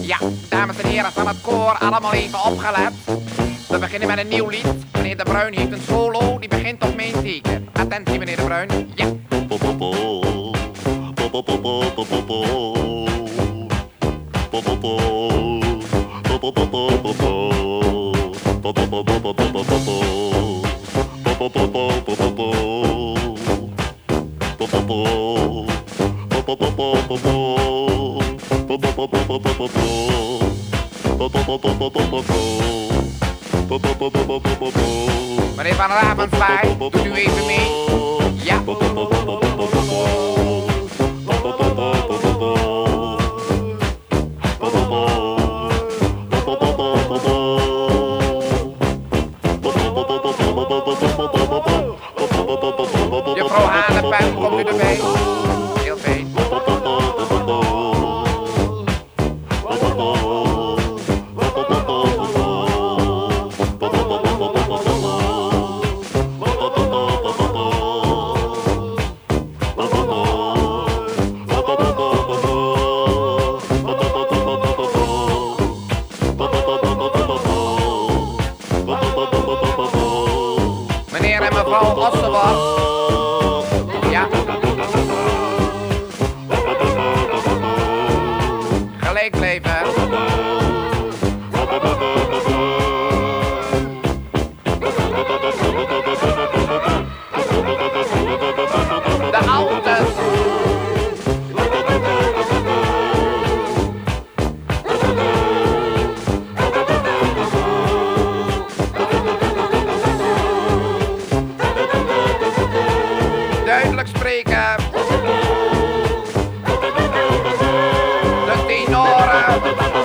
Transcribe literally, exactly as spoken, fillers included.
Ja, dames en heren van het koor, allemaal even opgelet. We beginnen met een nieuw lied. Meneer De Bruin heeft een solo, die begint op mijn teken. Attentie, meneer De Bruin. Ja. Meneer Van Ravenswaai, doet u even mee? Ja. Juffrouw Hanepen, komt u erbij? Heel fijn. Meneer en mevrouw Ossenbos. Ja. Gelijk blijven. De Altes. Duidelijk spreken. De tenoren.